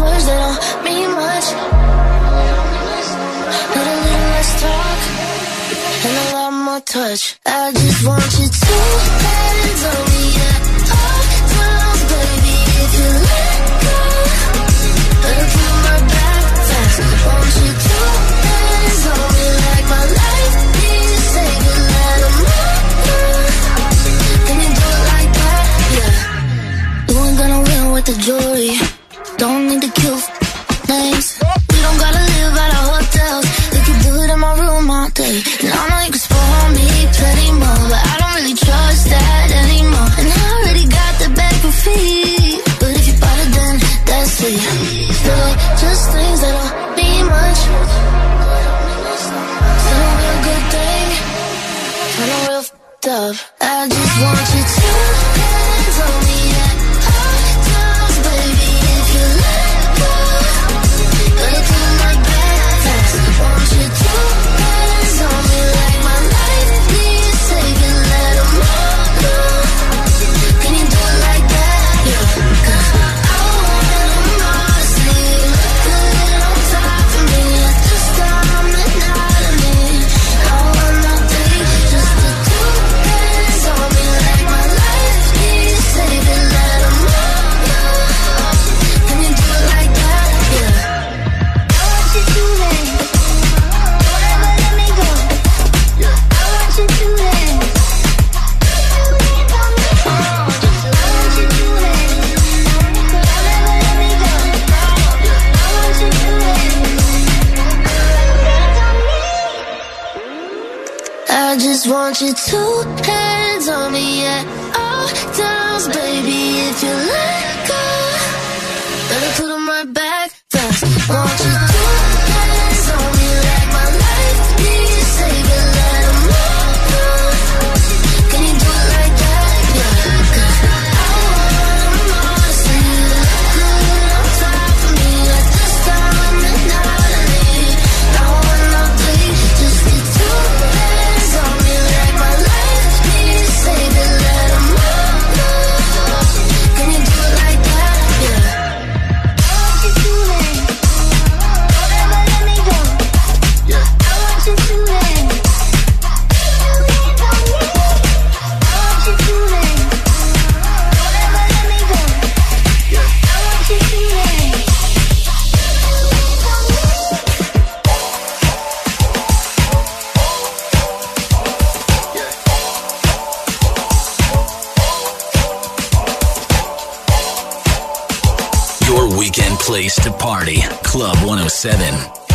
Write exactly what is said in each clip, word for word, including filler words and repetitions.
words that don't mean much. Need a little less talk and a lot more touch. I just want you to hands on me at all times, baby. If you let go, let it through my back fast. Want you to hands on me like my life needs saving. Let 'em know. Can you do it like that? Yeah. You ain't gonna win with the jewelry. Don't need to kill names. We don't gotta live at our hotels. We could do it in my room all day. And I know you can spoil me plenty more, but I don't really trust that anymore. And I already got the back for feet, but if you bought it, then that's it. Feel like just things that don't mean much. Still a real good thing, and a real f***ed up. I just want you to hands on me at all times, baby. If you let go, let it through my back fast. Want you to hands on me like my life needs saving. Let 'em know. Can you do it like that? Yeah. 'Cause I want 'em all to see you look good on top of me at this time and not of me. I want nothing, just the two hands on me like my life needs saving. Let 'em know. Can you do it like that? Yeah. I want you to then, forever let me go. I want you to then, I want you to then, forever let me go. I want you to then. I just want you two hands on me at all times, baby. If you let go, let it put 'em right back fast. Want you two hands on me like my life needs saving. Let 'em know. Can you do it like that? Yeah. 'Cause I want 'em all to see you look good on top of me at this time and not of me. I want nothing, just the two hands on me like my life needs saving. Let 'em know. Can you do it like that? Yeah. I want you to then, forever let me go. I want you to then, hands on me. I want you to then, forever let me go. I want you to then, hands on me. Your weekend place to party. Club one oh seven.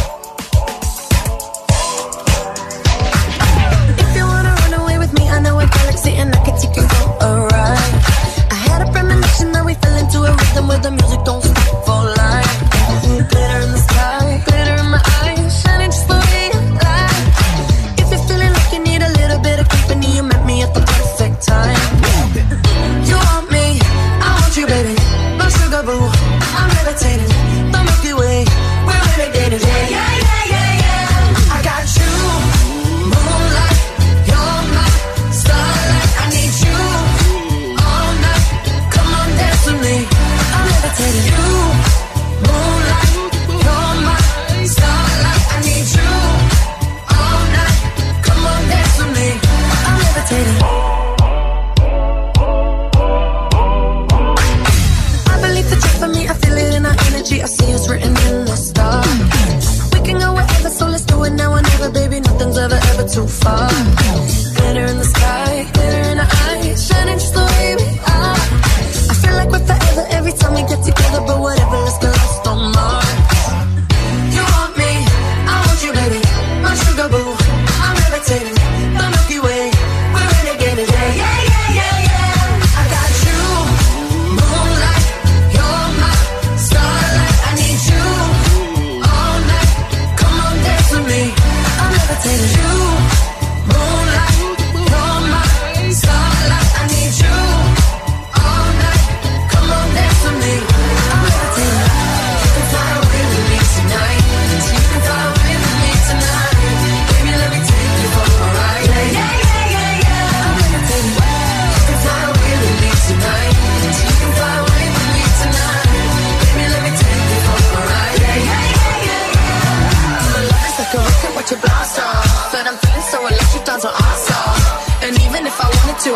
If you wanna run away with me, I know a galaxy and I can take you for a ride. I had a premonition that we fell into a rhythm where the music don't stop for life. Glitter in the sky, glitter in my eyes, shining just the way you like. If you're feeling like you need a little bit of company, you met me at the perfect time. You want me, I want you, baby. My sugar boo, I'm levitating. The Milky Way, we're renegading.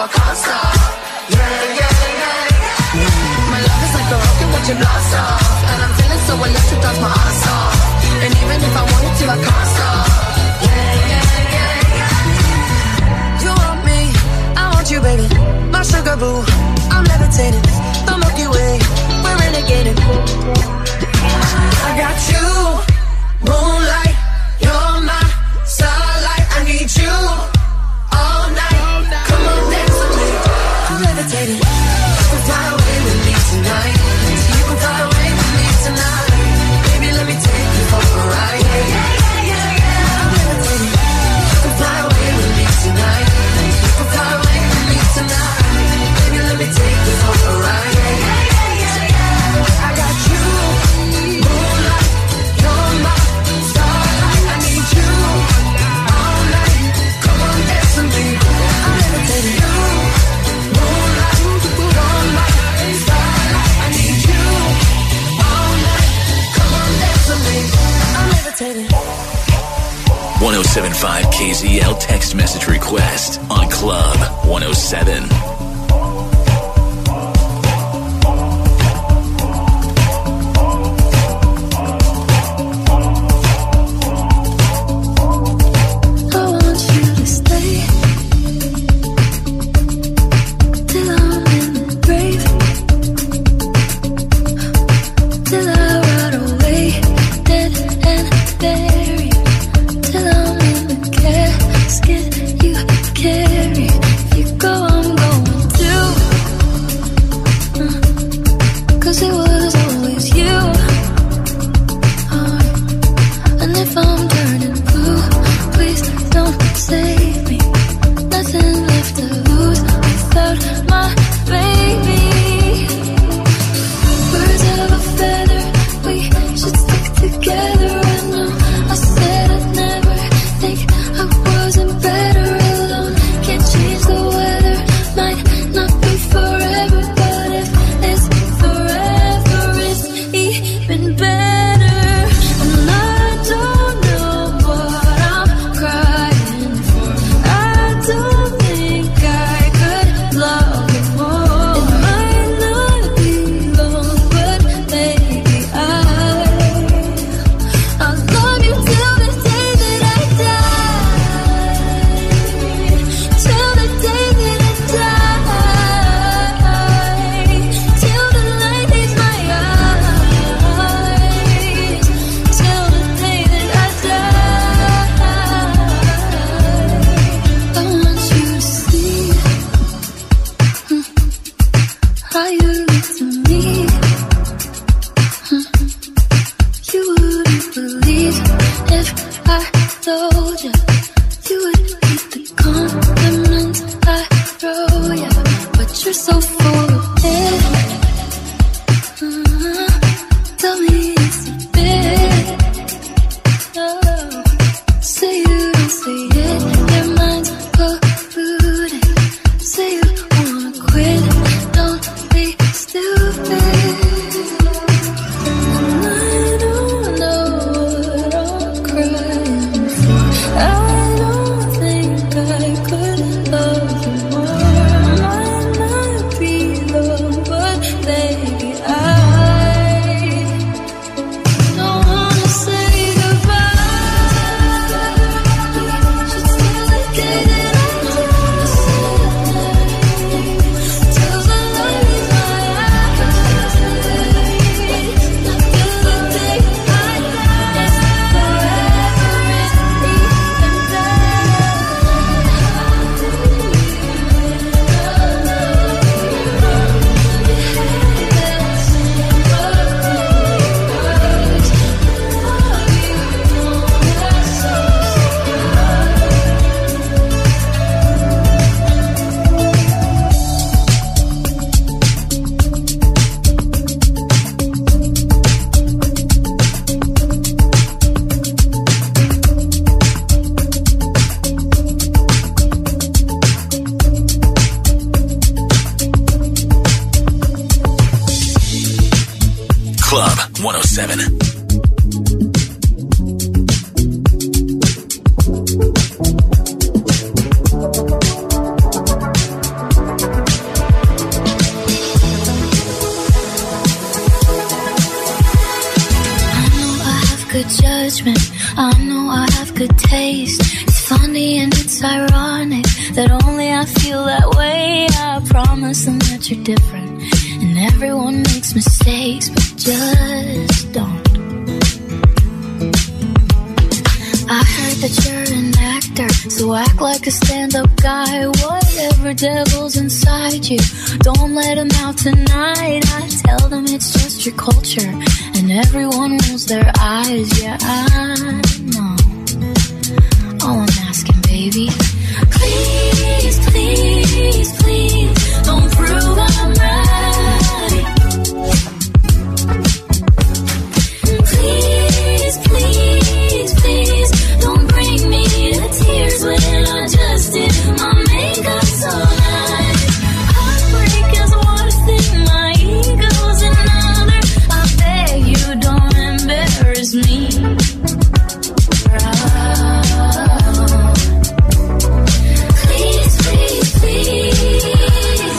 I can't stop. Yeah, yeah, yeah, yeah. My love is like a rocket with your blast off, and I'm feeling so electric, that's my ass off. And even if I wanted to, I can't stop. Yeah, yeah, yeah, yeah. You want me, I want you, baby. My sugar boo, I'm levitating. The Milky Way, we're renegading. I got you, moonlight, you're my starlight. I need you all night. Come on, dance with me. I'm levitating. You can fly away with me tonight. You can fly away with me tonight. Baby, let me take you for a ride. Yeah, yeah, yeah, yeah, yeah. I'm levitating. You can fly away with me tonight. You can fly away with me tonight. Baby, let me take you for a ride. Yeah, yeah, yeah, yeah, yeah. I got you, moonlight, you're my starlight. I need you all night. Come on, dance with me. I'm levitating. You, moonlight, you're my starlight. I need you all night. Come on, dance with me. I'm levitating. one oh seven point five K Z L text message request on Club one oh seven. I want you to stay till I'm in the grave, till I rot away, dead and buried, till I'm in the casket you carry. If you go, I'm going too, uh, 'cause it was always you. Uh, and if I'm turning blue, please don't save me. Nothing left to lose without my baby. Birds of a feather, we should stick together. I know I said I'd never think I wasn't better alone. Can't change the weather, might not be forever, but if it's forever, it's even better. And I don't know what I'm crying for. I don't think I could love you more. It might not be long, but maybe I I'll love you till the day that I die. Till the day that I die. Till the light leaves my eyes. Till the day that I die. I want you to see mm, how you look to me. Mm, You wouldn't believe if I told you. You would hate the compliments I throw you, but you're so full of it. Uh, Tell me it's a bit. Oh, say you don't say it, your mind's polluted. Say you wanna quit, don't be stupid. And I don't know what I'm crying for. I don't think I could love you more. Might not be love, but baby, I don't wanna say goodbye. Just till the day that I die. Till the light leaves my eyes. Till the day I die. Forever is even Club one oh seven. good judgment. I know I have good taste. It's funny and it's ironic that only I feel that way. I promise them that you're different, and everyone makes mistakes, but just don't. I heard that you're an actor, so act like a stand-up guy. Whatever devil's inside you, don't let him out tonight. I tell them it's just your culture, and everyone rolls their eyes. Yeah, I know. All I'm asking, baby, please, please, please, don't prove I'm right. Please, please, please, don't bring me to tears when I just did my makeup so nice. Heartbreak is one thing, my ego's another. I beg you, don't embarrass me. Please, please, please.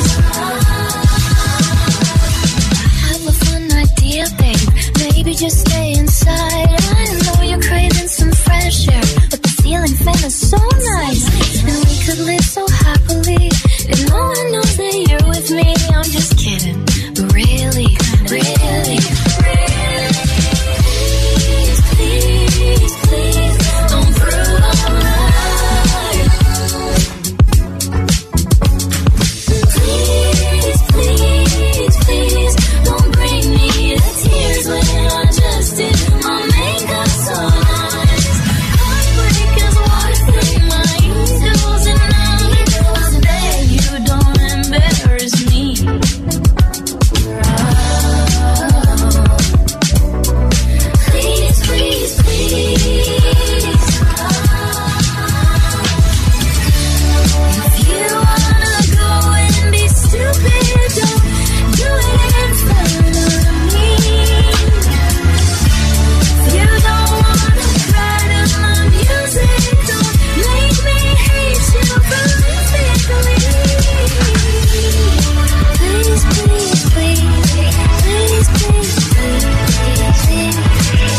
I have a fun idea, babe. Maybe just stay inside. I know you're craving some fresh air, but the ceiling fan is so nice, and we could live so happily if no one knows that you're with me. I'm just kidding, but really, really, really, please, please, please, don't prove I'm right. Please, please, please, don't bring me to tears when I just did my makeup so nice. Heartbreak is one thing, my ego's another. I beg you, don't embarrass me. Please, please, please. If you wanna go and be stupid, don't do it in front of me. If you don't wanna cry to my music, don't make me hate you prolifically. Please, please, please, please, please, please, please,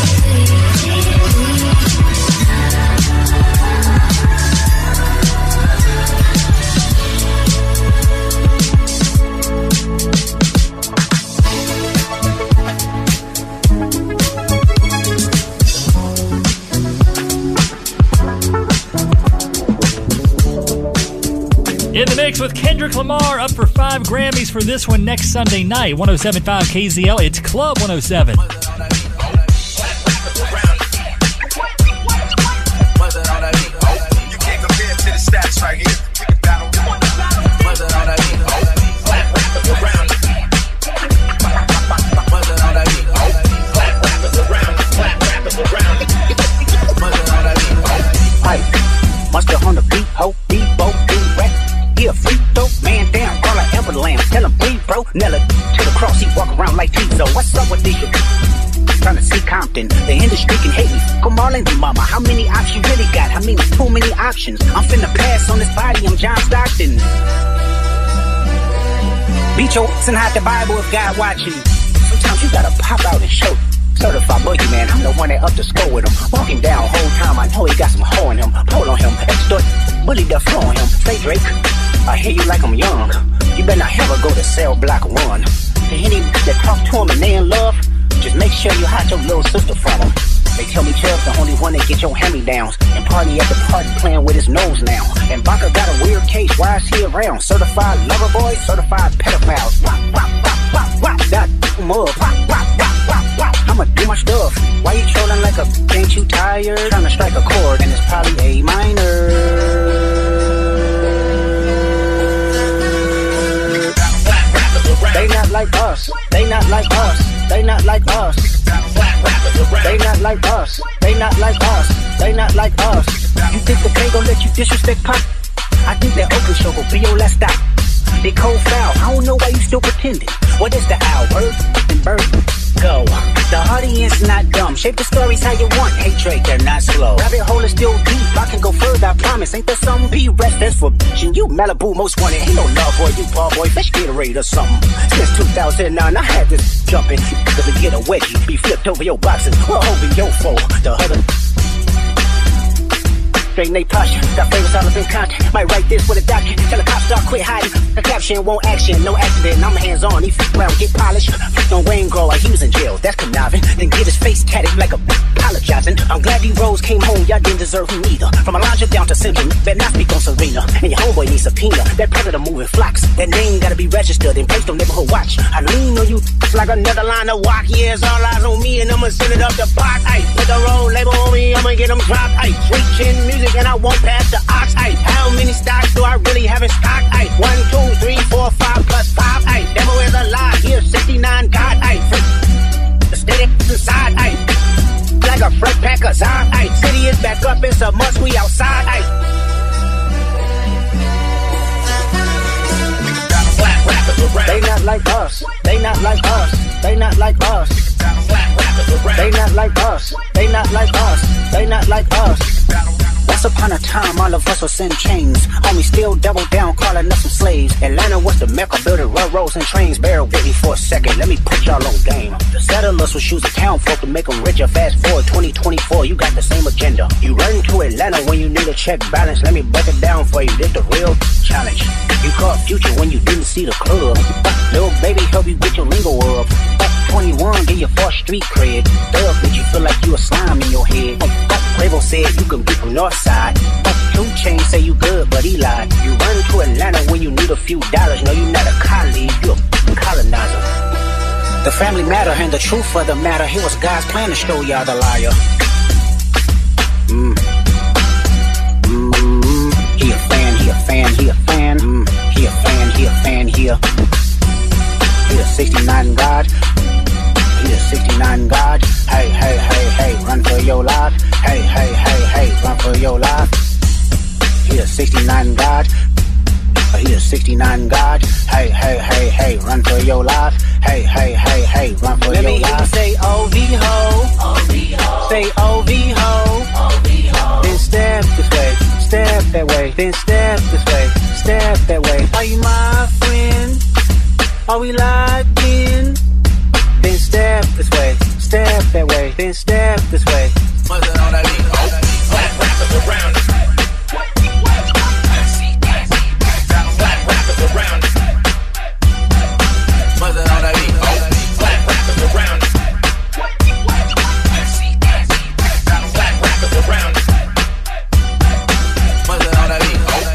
In the mix with Kendrick Lamar, up for five Grammys for this one next Sunday night. one oh seven point five K Z L, it's Club one oh seven. Monster on the beat, ho, Debo, D-Rec. Yeah, freak dope, man down, call like Amber Lamb. Tell him breathe, bro. Nella to the cross, he walk around like Tizo. What's up with this shit? Trying to see Compton, the industry can hate me. Come Marlon and Mama, how many options you really got? I mean, too many options. I'm finna pass on this body, I'm John Stockton. Beat your ass and hide the Bible if God watching. Sometimes you gotta pop out and show. Certified boogeyman, I'm the one that up the score with him. Walking down whole time, I know he got some hoe in him. Pull on him, extort, bully the flow on him. Say Drake, I hear you like I'm young. You better not ever go to cell block one. To any that talk to him and they in love, just make sure you hide your little sister from him. They tell me Chubb's the only one that get your hand-me-downs. And party at the party playing with his nose now. And Baca got a weird case, why is he around? Certified lover boy, certified pedophiles. Wop, wop, wop, wop, wop, that mug. Wop, wop, wop, wop, wop. I'ma do my stuff. Why you trolling like a, ain't you tired? Trying to strike a chord and it's probably A minor. They not like us. They not like us. They not like us. They not like us. They not like us. They not like us. You think the Bay gon' let you disrespect Pop? I think that Oakland show will be your last stop. They cold foul. I don't know why you still pretending. What is the owl? Bird and bird. Go. The audience not dumb. Shape the stories how you want. Hey Drake, they're not slow. Rabbit hole is still deep. I can go further, I promise. Ain't there some be rest that's for bitchin'? You Malibu most wanted. Ain't no love boy, you ball boy. Fish Gatorade or something. Since two thousand nine, I had this jumping. Cause to get a wedgie, be flipped over your boxes. Well, over your foe. The other. Straight Nate Posh, got favorites all up in contact. Might write this with a document. Tell the cops start quit hiding. The caption won't action, no accident. I'm hands on. He f around, get polished. Flipped on Wayne Grow, he was in jail. That's conniving. Then get his face tatted like a b apologizing. I'm glad these Rose came home. Y'all didn't deserve him either. From Elijah down to Simpson, better not speak on Serena. And your homeboy needs subpoena. That predator moving flocks. That name gotta be registered and placed on neighborhood watch. I lean on you like another line of walk. Yeah, it's all eyes on me and I'ma send it up the pot. Ay, put the road label on me, I'ma get them dropped. Ay, sweet chin music and I won't pass the ox. Ay, how many stocks do I really have in stock? Ay, one, two, three, four, five plus five. Ay, devil is a lie. Here, sixty-nine God. Ay, the steady inside. Ay, like a fresh pack of Zod. Ay, city is back up. It's a must. We outside. Ay. They not like us. They not like us. They not like us. They not like us. They not like us. They not like us. Once upon a time, all of us was in chains. Homie still double down, calling us some slaves. Atlanta was the mecca, building railroads and trains. Bear with me for a second, let me put y'all on game. The settlers was using town folk to make them richer. Fast forward twenty twenty-four, you got the same agenda. You run to Atlanta when you need a check balance. Let me break it down for you, this the real challenge. You caught Future when you didn't see the club. Little baby help you get your lingo up. twenty-one, get your first street cred. Thug make you feel like you a slime in your head. Quavo said you can be from Northside. Two Chainz say you good, but he lied. You run to Atlanta when you need a few dollars. No, you not a colleague, you a colonizer. The family matter and the truth of the matter. Here was God's plan to show y'all the liar. Mm. Mm. He a fan, he a fan, he a fan. Mm. He a fan, he a fan, he a. He a sixty-nine God. He a sixty-nine God. Hey, hey, hey, hey, run for your life. Hey, hey, hey, hey, run for your life. He a sixty-nine God. He a sixty-nine God. Hey, hey, hey, hey, run for your life. Hey, hey, hey, hey, run for Let your life. Let me hear you say O V ho. O V ho. Say O V ho. O V ho. Then step this way, step that way. Then step this way, step that way. Are you my friend? Are we locked in? Then step this way, step that way. Then step this way. Mother on that beat, oh, flat rappers around. Flat rappers around. Mother on that beat, oh, flat rappers around. Flat rappers around. Mother on that beat, oh.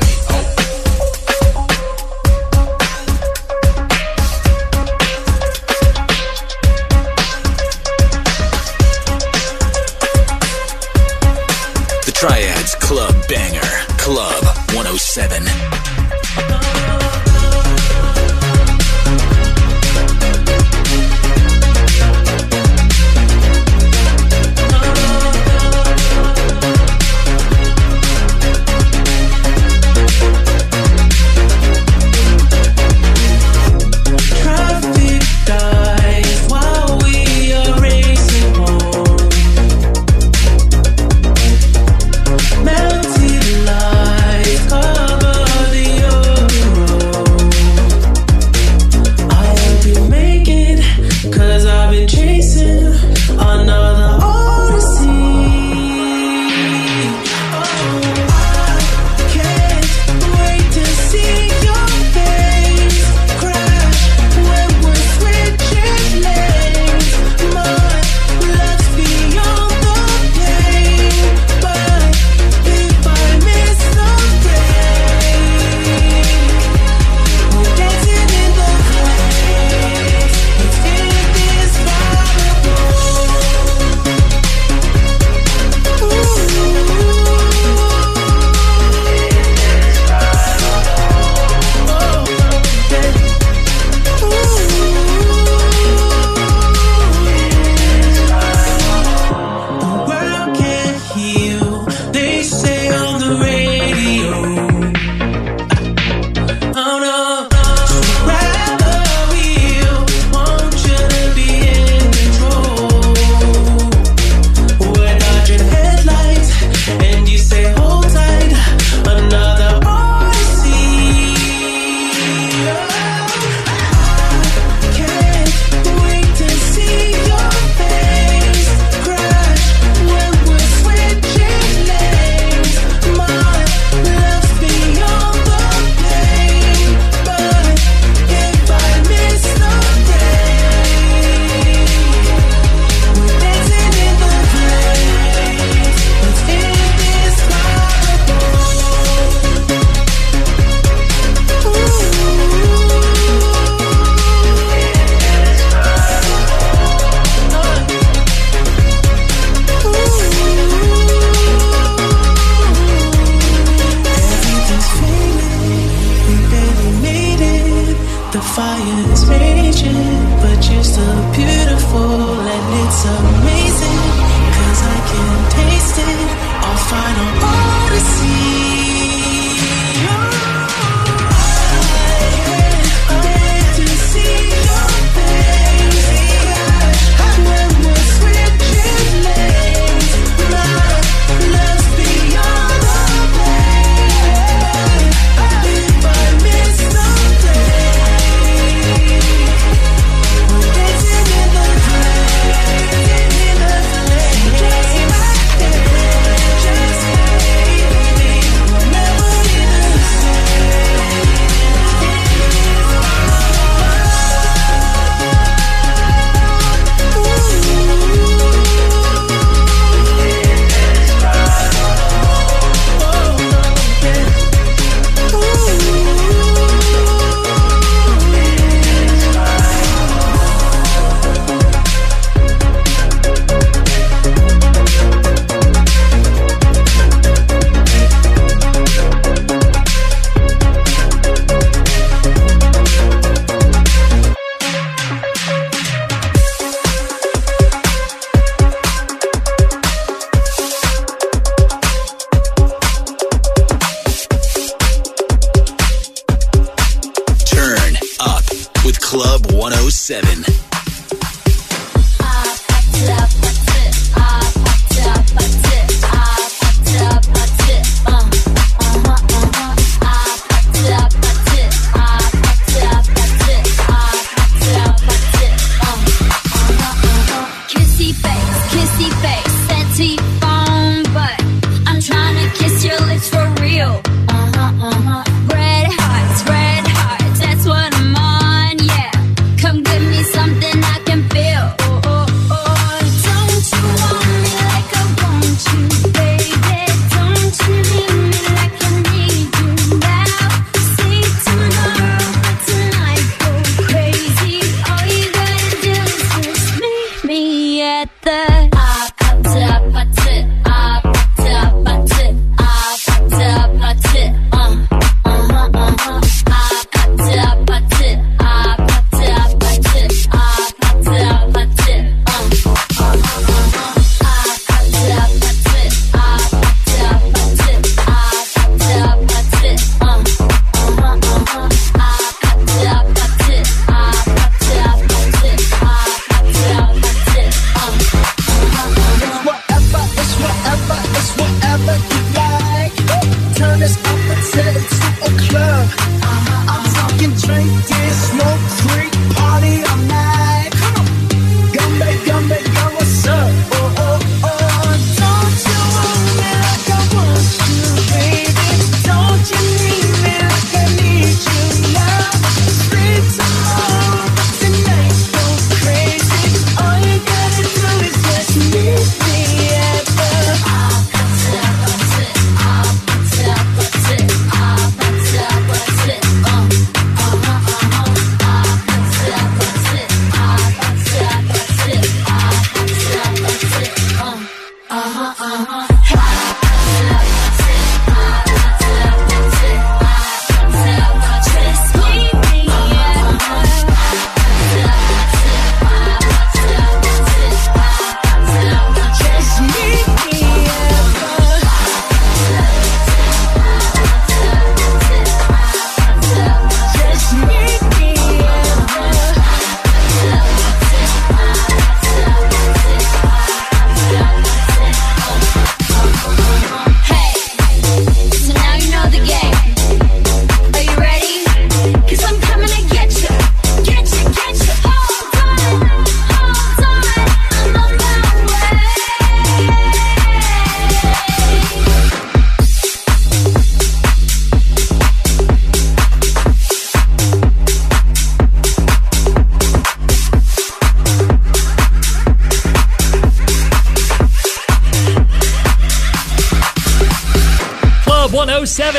is raging, but you're still beautiful and it's amazing, cause I can taste it, our final odyssey. Just meet me at the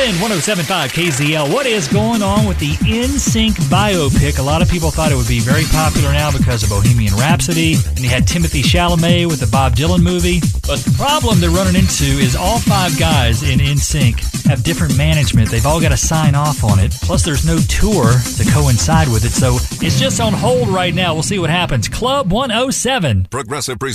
seven, one oh seven point five K Z L. What is going on with the N Sync biopic? A lot of people thought it would be very popular now because of Bohemian Rhapsody, and you had Timothy Chalamet with the Bob Dylan movie. But the problem they're running into is all five guys in N Sync have different management. They've all got to sign off on it. Plus, there's no tour to coincide with it, so it's just on hold right now. We'll see what happens. Club one oh seven. Progressive